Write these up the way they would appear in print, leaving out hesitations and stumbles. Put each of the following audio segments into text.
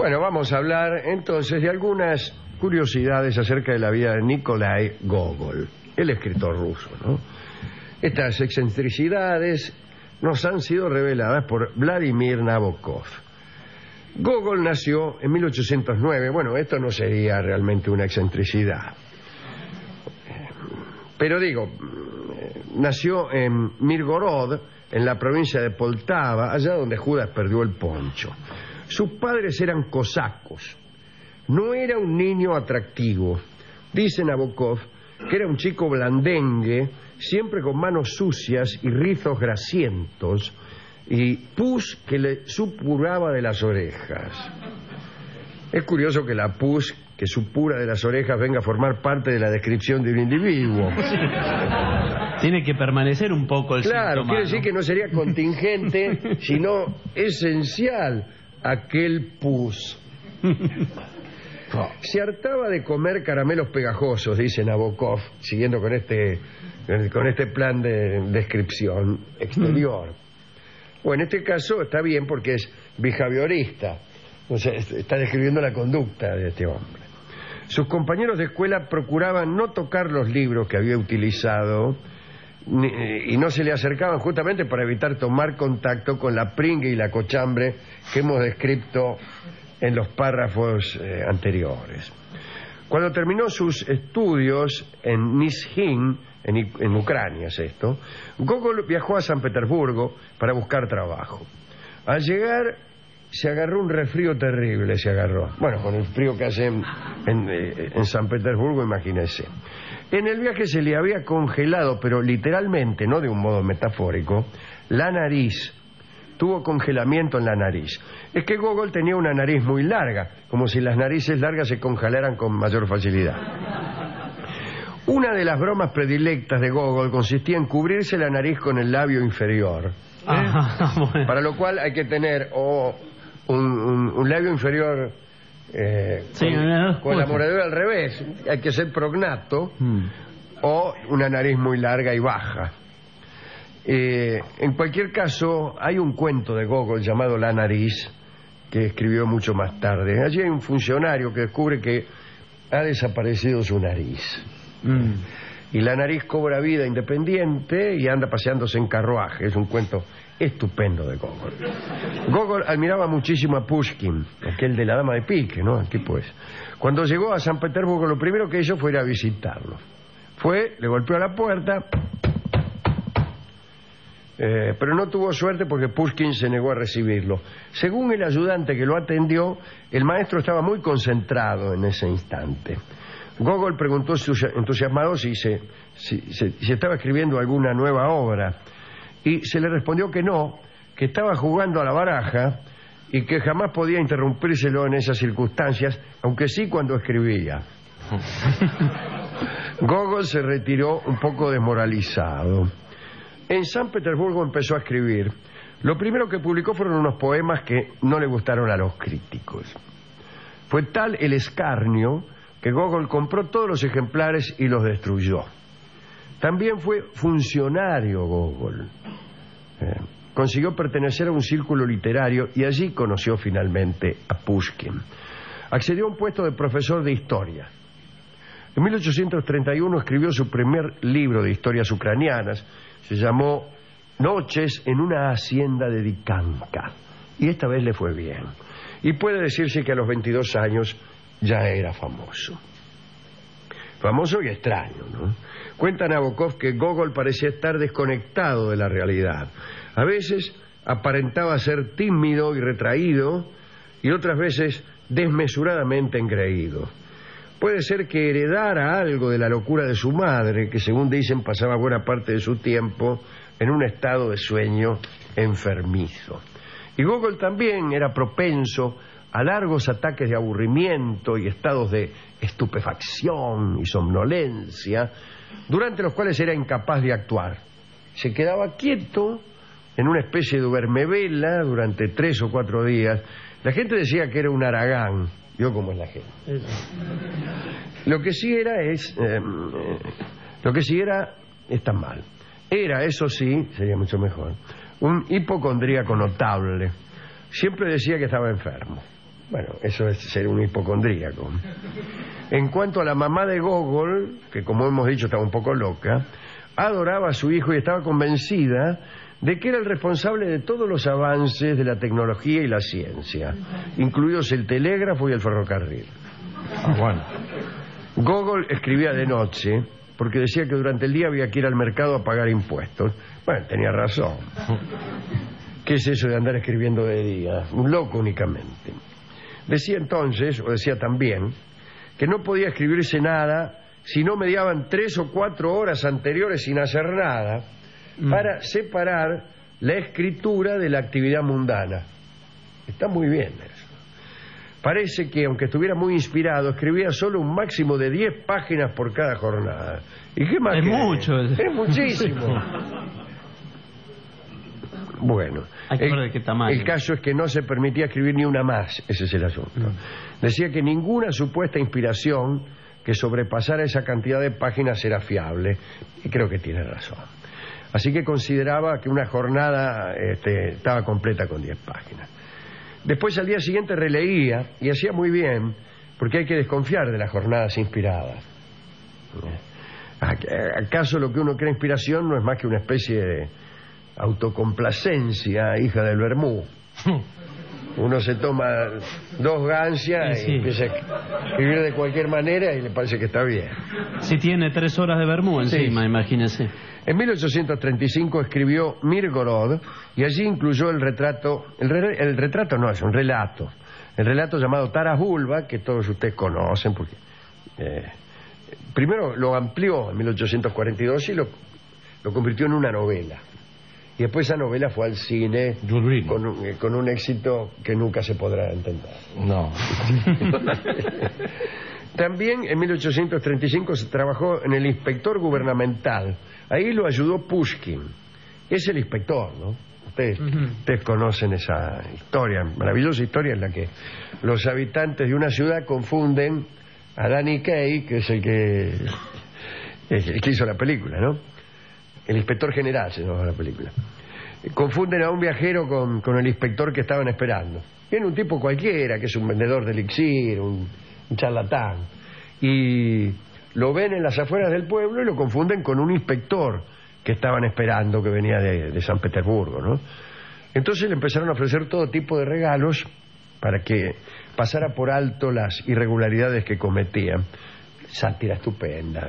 Bueno, vamos a hablar entonces de algunas curiosidades acerca de la vida de Nikolai Gogol, el escritor ruso, ¿no? Estas excentricidades nos han sido reveladas por Vladimir Nabokov. Gogol nació en 1809. Bueno, esto no sería realmente una excentricidad. Pero digo, nació en Mirgorod, en la provincia de Poltava, allá donde Judas perdió el poncho. Sus padres eran cosacos. No era un niño atractivo. Dice Nabokov que era un chico blandengue, siempre con manos sucias y rizos grasientos, y pus que le supuraba de las orejas. Es curioso que la pus que supura de las orejas venga a formar parte de la descripción de un individuo. Tiene que permanecer un poco el síntoma. Claro, quiere decir que no sería contingente, sino esencial aquel pus. Se hartaba de comer caramelos pegajosos, dice Nabokov, siguiendo con este plan de descripción exterior. Bueno, en este caso está bien porque es behaviorista, o sea, está describiendo la conducta de este hombre. Sus compañeros de escuela procuraban no tocar los libros que había utilizado y no se le acercaban justamente para evitar tomar contacto con la pringue y la cochambre que hemos descrito en los párrafos anteriores. Cuando terminó sus estudios en Nizhyn, en Ucrania es esto, Gogol viajó a San Petersburgo para buscar trabajo. Al llegar se agarró un resfrío terrible, Bueno, con el frío que hace en San Petersburgo, imagínese. En el viaje se le había congelado, pero literalmente, no de un modo metafórico, la nariz. Tuvo congelamiento en la nariz. Es que Gogol tenía una nariz muy larga, como si las narices largas se congelaran con mayor facilidad. Una de las bromas predilectas de Gogol consistía en cubrirse la nariz con el labio inferior. Bueno. Para lo cual hay que tener un labio inferior con la mordedura al revés, hay que ser prognato, o una nariz muy larga y baja. En cualquier caso, hay un cuento de Gogol llamado La nariz, que escribió mucho más tarde. Allí hay un funcionario que descubre que ha desaparecido su nariz. Y la nariz cobra vida independiente y anda paseándose en carruaje. Es un cuento estupendo de Gogol. Gogol admiraba muchísimo a Pushkin, aquel de la dama de pique, ¿no? Aquí pues. Cuando llegó a San Petersburgo, lo primero que hizo fue ir a visitarlo. Le golpeó a la puerta, pero no tuvo suerte porque Pushkin se negó a recibirlo. Según el ayudante que lo atendió, el maestro estaba muy concentrado en ese instante. Gogol preguntó entusiasmado si estaba escribiendo alguna nueva obra, y se le respondió que no, que estaba jugando a la baraja y que jamás podía interrumpírselo en esas circunstancias, aunque sí cuando escribía. Gogol se retiró un poco desmoralizado. En San Petersburgo empezó a escribir. Lo primero que publicó fueron unos poemas que no le gustaron a los críticos. Fue tal el escarnio que Gogol compró todos los ejemplares y los destruyó. También fue funcionario Gogol. Consiguió pertenecer a un círculo literario y allí conoció finalmente a Pushkin. Accedió a un puesto de profesor de historia. En 1831 escribió su primer libro de historias ucranianas. Se llamó Noches en una hacienda de Dikanka. Y esta vez le fue bien. Y puede decirse que a los 22 años ya era famoso. Famoso y extraño, ¿no? Cuenta Nabokov que Gogol parecía estar desconectado de la realidad. A veces aparentaba ser tímido y retraído, y otras veces desmesuradamente engreído. Puede ser que heredara algo de la locura de su madre, que según dicen pasaba buena parte de su tiempo en un estado de sueño enfermizo. Y Gogol también era propenso a largos ataques de aburrimiento y estados de estupefacción y somnolencia, durante los cuales era incapaz de actuar. Se quedaba quieto en una especie de duermevela durante 3 o 4 días. La gente decía que era un haragán. ¿Vio cómo es la gente? Lo que sí era está mal. Era, eso sí, sería mucho mejor, un hipocondríaco notable. Siempre decía que estaba enfermo. Bueno, eso es ser un hipocondríaco. En cuanto a la mamá de Gogol, que como hemos dicho estaba un poco loca, adoraba a su hijo y estaba convencida de que era el responsable de todos los avances de la tecnología y la ciencia, incluidos el telégrafo y el ferrocarril. Bueno. Gogol escribía de noche porque decía que durante el día había que ir al mercado a pagar impuestos. Bueno, tenía razón. ¿Qué es eso de andar escribiendo de día? Un loco únicamente. Decía entonces, o decía también, que no podía escribirse nada si no mediaban 3 o 4 horas anteriores sin hacer nada para separar la escritura de la actividad mundana. Está muy bien eso. Parece que, aunque estuviera muy inspirado, escribía solo un máximo de 10 páginas por cada jornada. ¿Y qué más? Es querés? mucho. Es muchísimo. Bueno, Hay que ver de qué tamaño. el caso es que no se permitía escribir ni una más, ese es el asunto. Decía que ninguna supuesta inspiración que sobrepasara esa cantidad de páginas era fiable, y creo que tiene razón. Así que consideraba que una jornada estaba completa con 10 páginas. Después al día siguiente releía, y hacía muy bien, porque hay que desconfiar de las jornadas inspiradas. ¿Acaso lo que uno cree inspiración no es más que una especie de autocomplacencia, hija del vermú? Uno se toma 2 gancias y empieza a escribir de cualquier manera y le parece que está bien. Si tiene 3 horas de vermú encima, Sí. imagínese. En 1835 escribió Mirgorod y allí incluyó el retrato. El retrato no, es un relato. El relato llamado Taras Bulba, que todos ustedes conocen, porque primero lo amplió en 1842 y lo convirtió en una novela. Y después esa novela fue al cine con un éxito que nunca se podrá entender. No. También en 1835 se trabajó en El inspector gubernamental. Ahí lo ayudó Pushkin. Es el inspector, ¿no? Ustedes conocen esa historia, maravillosa historia en la que los habitantes de una ciudad confunden a Danny Kaye, que es el que hizo la película, ¿no? El inspector general se llama la película. Confunden a un viajero con el inspector que estaban esperando. Viene un tipo cualquiera, que es un vendedor de elixir, un charlatán. Y lo ven en las afueras del pueblo y lo confunden con un inspector que estaban esperando, que venía de San Petersburgo, ¿no? Entonces le empezaron a ofrecer todo tipo de regalos para que pasara por alto las irregularidades que cometían. Sátira estupenda,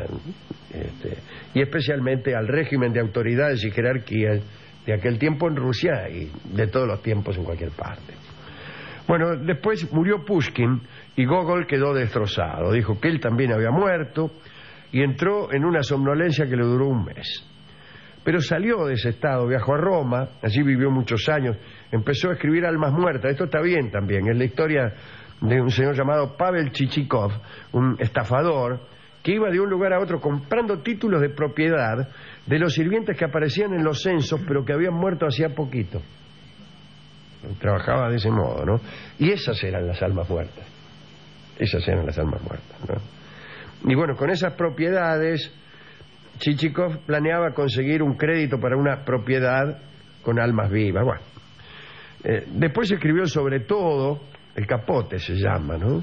y especialmente al régimen de autoridades y jerarquías de aquel tiempo en Rusia y de todos los tiempos en cualquier parte. Bueno, después murió Pushkin y Gogol quedó destrozado. Dijo que él también había muerto y entró en una somnolencia que le duró un mes. Pero salió de ese estado, viajó a Roma, allí vivió muchos años, empezó a escribir Almas muertas. Esto está bien también, es la historia de un señor llamado Pavel Chichikov, un estafador que iba de un lugar a otro comprando títulos de propiedad de los sirvientes que aparecían en los censos pero que habían muerto hacía poquito. Trabajaba de ese modo, ¿no? Y esas eran las almas muertas. Esas eran las almas muertas, ¿no? Y bueno, con esas propiedades Chichikov planeaba conseguir un crédito para una propiedad con almas vivas. Bueno, después escribió sobre todo El Capote, se llama, ¿no?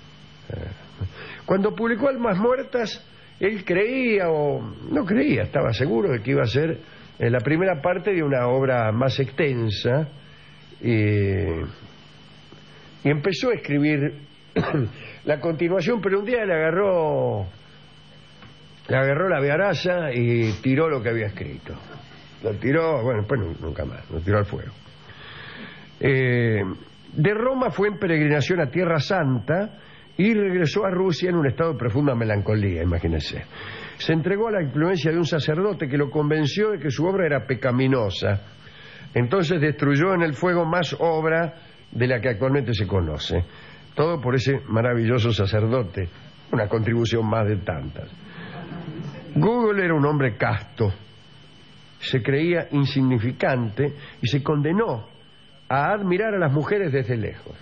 Cuando publicó Almas muertas, él creía o no creía, estaba seguro de que iba a ser la primera parte de una obra más extensa, y empezó a escribir la continuación, pero un día le agarró la viaraza y tiró lo que había escrito. Lo tiró, bueno, después nunca más, lo tiró al fuego. De Roma fue en peregrinación a Tierra Santa y regresó a Rusia en un estado de profunda melancolía, imagínense. Se entregó a la influencia de un sacerdote que lo convenció de que su obra era pecaminosa. Entonces destruyó en el fuego más obra de la que actualmente se conoce. Todo por ese maravilloso sacerdote, una contribución más de tantas. Gogol era un hombre casto, se creía insignificante y se condenó a admirar a las mujeres desde lejos.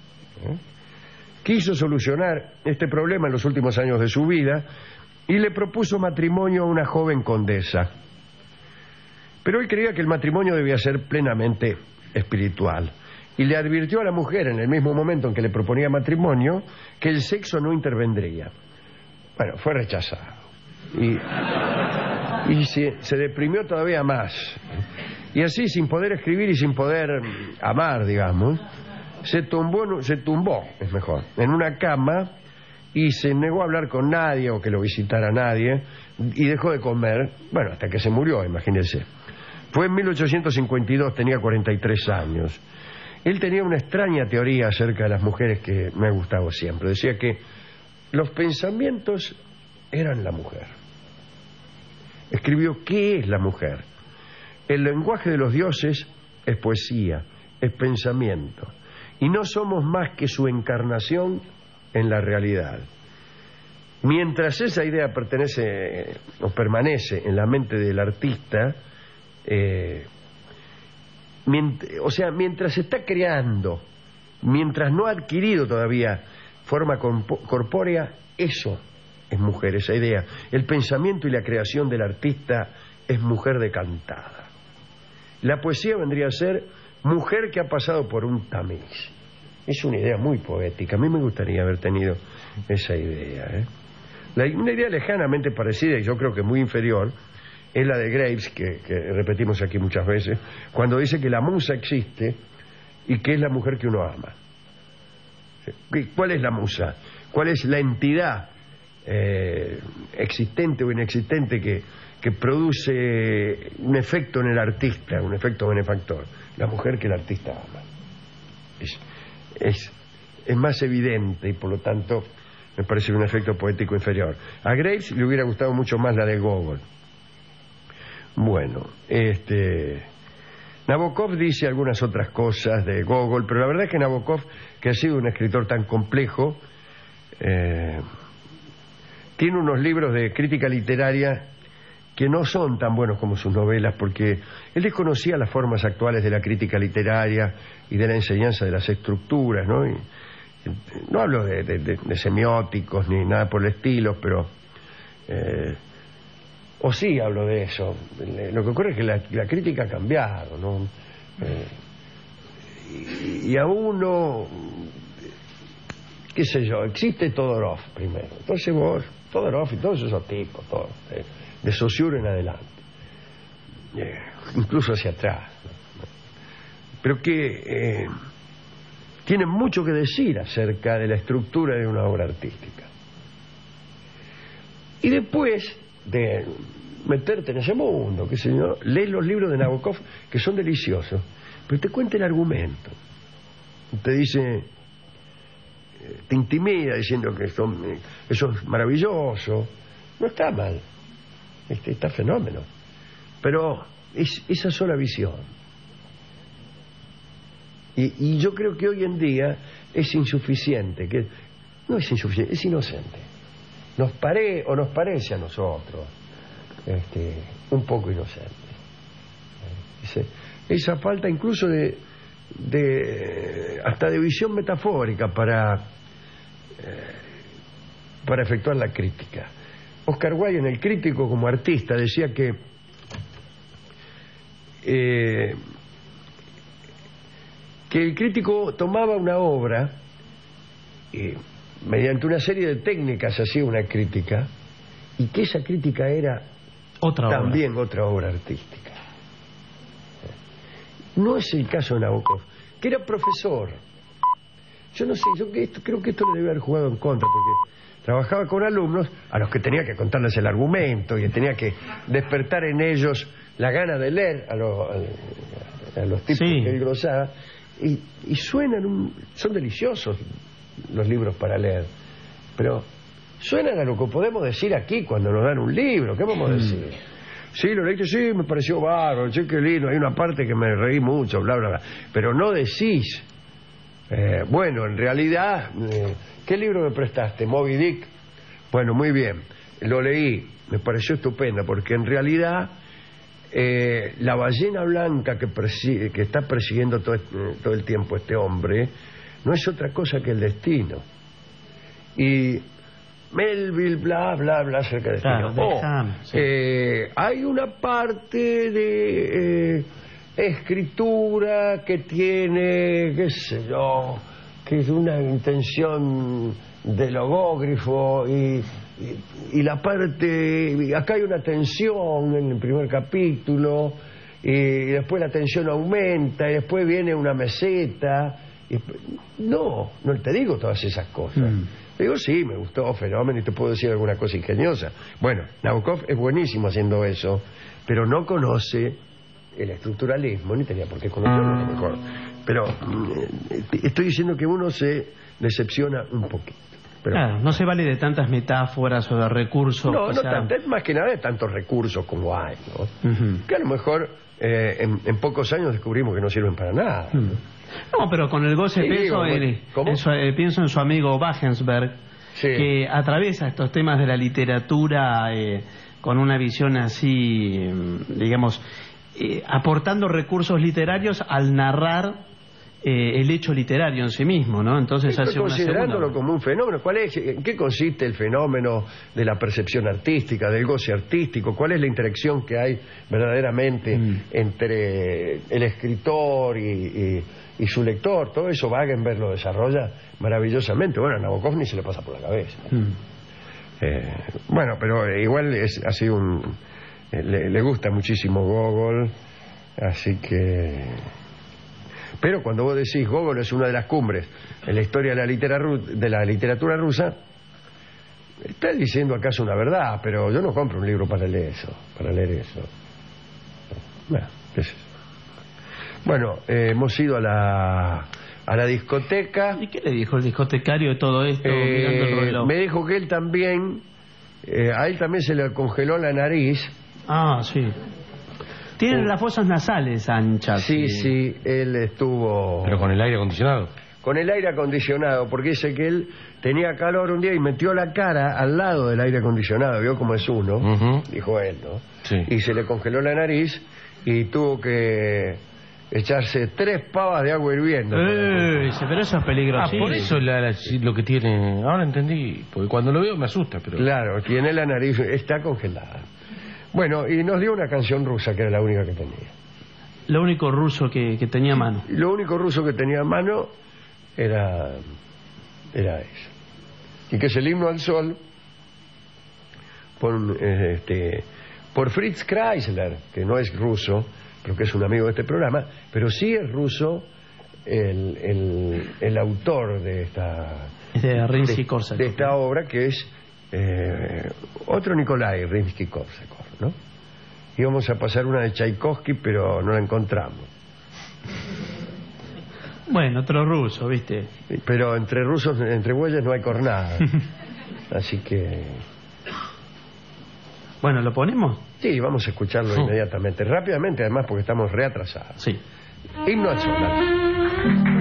Quiso solucionar este problema en los últimos años de su vida y le propuso matrimonio a una joven condesa. Pero él creía que el matrimonio debía ser plenamente espiritual y le advirtió a la mujer en el mismo momento en que le proponía matrimonio que el sexo no intervendría. Bueno, fue rechazado y se deprimió todavía más, y así, sin poder escribir y sin poder amar, digamos, se tumbó, es mejor, en una cama y se negó a hablar con nadie o que lo visitara nadie, y dejó de comer, bueno, hasta que se murió, imagínense. Fue en 1852, tenía 43 años. Él tenía una extraña teoría acerca de las mujeres que me ha gustado siempre. Decía que los pensamientos eran la mujer. Escribió: ¿qué es la mujer? El lenguaje de los dioses es poesía, es pensamiento, y no somos más que su encarnación en la realidad. Mientras esa idea pertenece o permanece en la mente del artista, mientras está creando, mientras no ha adquirido todavía forma corpórea, eso es mujer, esa idea. El pensamiento y la creación del artista es mujer decantada. La poesía vendría a ser mujer que ha pasado por un tamiz. Es una idea muy poética. A mí me gustaría haber tenido esa idea, una idea lejanamente parecida, y yo creo que muy inferior, es la de Graves, que repetimos aquí muchas veces, cuando dice que la musa existe y que es la mujer que uno ama. ¿Cuál es la musa? ¿Cuál es la entidad existente o inexistente que produce un efecto en el artista, un efecto benefactor? La mujer que el artista ama. Es más evidente, y por lo tanto me parece un efecto poético inferior. A Graves le hubiera gustado mucho más la de Gogol. Bueno, Nabokov dice algunas otras cosas de Gogol, pero la verdad es que Nabokov, que ha sido un escritor tan complejo, tiene unos libros de crítica literaria que no son tan buenos como sus novelas, porque él desconocía las formas actuales de la crítica literaria y de la enseñanza de las estructuras, ¿no? Y no hablo de semióticos ni nada por el estilo, pero o sí hablo de eso. Lo que ocurre es que la crítica ha cambiado, ¿no? Y a uno, qué sé yo, existe Todorov primero, entonces vos, Todorov y todos esos tipos, todos, de Saussure en adelante, incluso hacia atrás, pero que tienen mucho que decir acerca de la estructura de una obra artística. Y después de meterte en ese mundo, qué sé yo, lees los libros de Nabokov, que son deliciosos, pero te cuenta el argumento, te dice, te intimida diciendo que eso es maravilloso. No está mal, está fenómeno, pero es esa sola visión. Y yo creo que hoy en día es insuficiente, que no es insuficiente, es inocente. Nos parece a nosotros un poco inocente. Esa falta incluso hasta de visión metafórica para efectuar la crítica. Oscar Wilde, en El Crítico, como artista, decía que el crítico tomaba una obra y mediante una serie de técnicas hacía una crítica, y que esa crítica era también otra obra artística. No es el caso de Nabokov, que era profesor. Yo no sé, creo que esto le debe haber jugado en contra, porque trabajaba con alumnos a los que tenía que contarles el argumento y tenía que despertar en ellos la gana de leer a los tipos que él glosaba, y son deliciosos los libros para leer, pero suenan a lo que podemos decir aquí cuando nos dan un libro. ¿Qué vamos a decir? Sí, lo leíste, sí, me pareció bárbaro, sí, qué lindo, hay una parte que me reí mucho, bla, bla, bla, pero no decís, bueno, en realidad, ¿qué libro me prestaste? Moby Dick. Bueno, muy bien, lo leí, me pareció estupenda, porque en realidad la ballena blanca que está persiguiendo todo el tiempo este hombre no es otra cosa que el destino. Y Melville, bla, bla, bla, acerca del destino. Hay una parte escritura que tiene, qué sé yo, que es una intención de logógrafo y la parte, acá hay una tensión en el primer capítulo y después la tensión aumenta y después viene una meseta. No te digo todas esas cosas. Digo, sí, me gustó Fenómeno y te puedo decir alguna cosa ingeniosa. Bueno, Nabokov es buenísimo haciendo eso, pero no conoce el estructuralismo, ni tenía por qué conocerlo a lo mejor. Pero estoy diciendo que uno se decepciona un poquito. Pero, claro, no se vale de tantas metáforas o de recursos. No, tanto, es más que nada de tantos recursos como hay, ¿no? Que a lo mejor en pocos años descubrimos que no sirven para nada, ¿no? No, pero con el goce pienso en su amigo Wagensberg, que atraviesa estos temas de la literatura con una visión así, digamos, aportando recursos literarios al narrar el hecho literario en sí mismo, ¿no? Entonces hace considerándolo como un fenómeno. ¿En qué consiste el fenómeno de la percepción artística, del goce artístico? ¿Cuál es la interacción que hay verdaderamente entre el escritor y su lector? Todo eso Wagenberg lo desarrolla maravillosamente. Bueno, a Nabokov ni se le pasa por la cabeza. Bueno, pero igual ha sido le gusta muchísimo Gogol, así que... Pero cuando vos decís Gogol es una de las cumbres en la historia de la literatura rusa, estás diciendo acaso una verdad, pero yo no compro un libro para leer eso. Bueno, ¿qué es eso? Bueno, hemos ido a la discoteca. ¿Y qué le dijo el discotecario de todo esto mirando el reloj? Me dijo que él también, a él también se le congeló la nariz. Ah, sí. Tienen las fosas nasales anchas. Sí, él estuvo... ¿Pero con el aire acondicionado? Con el aire acondicionado, porque dice que él tenía calor un día y metió la cara al lado del aire acondicionado, vio cómo es uno, dijo él, ¿no? Sí. Y se le congeló la nariz y tuvo que echarse 3 pavas de agua hirviendo. Pero eso es peligroso. Por eso lo que tiene... Ahora entendí, porque cuando lo veo me asusta, pero... Claro, tiene la nariz, está congelada. Bueno, y nos dio una canción rusa que era la única que tenía. Lo único ruso que tenía a mano. Lo único ruso que tenía a mano era eso. Y que es el himno al sol por Fritz Kreisler, que no es ruso, pero que es un amigo de este programa, pero sí es ruso el autor de esta obra, que es otro Nikolai Rimsky-Korsakov, ¿no? Íbamos a pasar una de Tchaikovsky, pero no la encontramos. Bueno, otro ruso, ¿viste? Pero entre rusos, entre bueyes no hay cornada. Así que... Bueno, ¿lo ponemos? Sí, vamos a escucharlo inmediatamente. Rápidamente, además, porque estamos reatrasados. Sí. Himno al sol. Dale.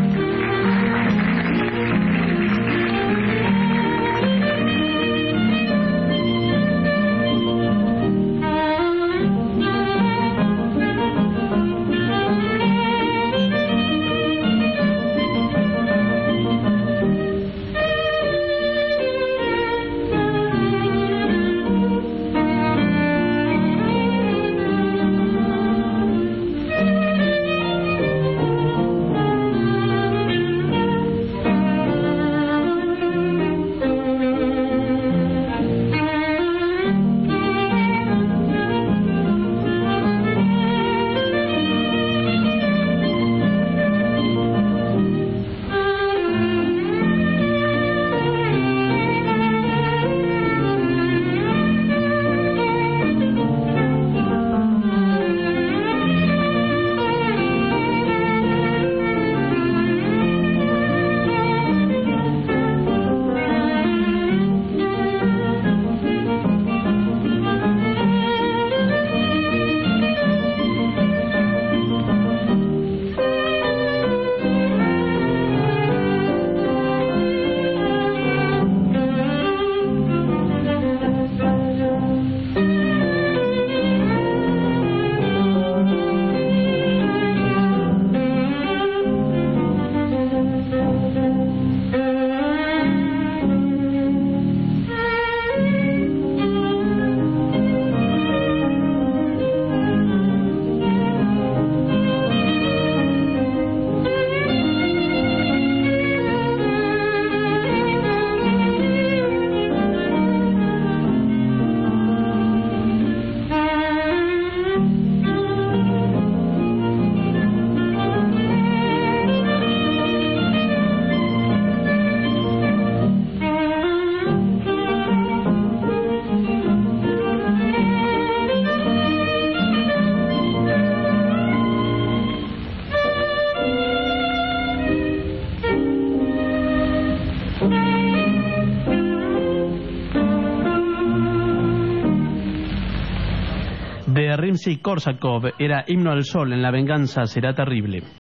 de Rimsky-Korsakov era Himno al Sol, en La venganza será terrible.